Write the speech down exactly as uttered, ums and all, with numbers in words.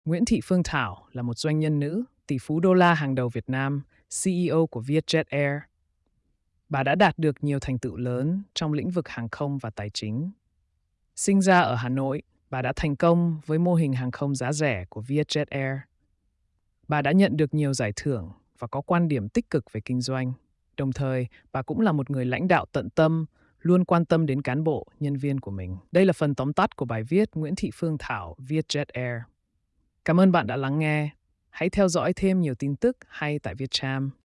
Nguyễn Thị Phương Thảo là một doanh nhân nữ, tỷ phú đô la hàng đầu Việt Nam, xê e ô của Vietjet Air. Bà đã đạt được nhiều thành tựu lớn trong lĩnh vực hàng không và tài chính. Sinh ra ở Hà Nội, bà đã thành công với mô hình hàng không giá rẻ của Vietjet Air. Bà đã nhận được nhiều giải thưởng và có quan điểm tích cực về kinh doanh. Đồng thời, bà cũng là một người lãnh đạo tận tâm, luôn quan tâm đến cán bộ, nhân viên của mình. Đây là phần tóm tắt của bài viết Nguyễn Thị Phương Thảo, Vietjet Air. Cảm ơn bạn đã lắng nghe. Hãy theo dõi thêm nhiều tin tức hay tại Vietcham.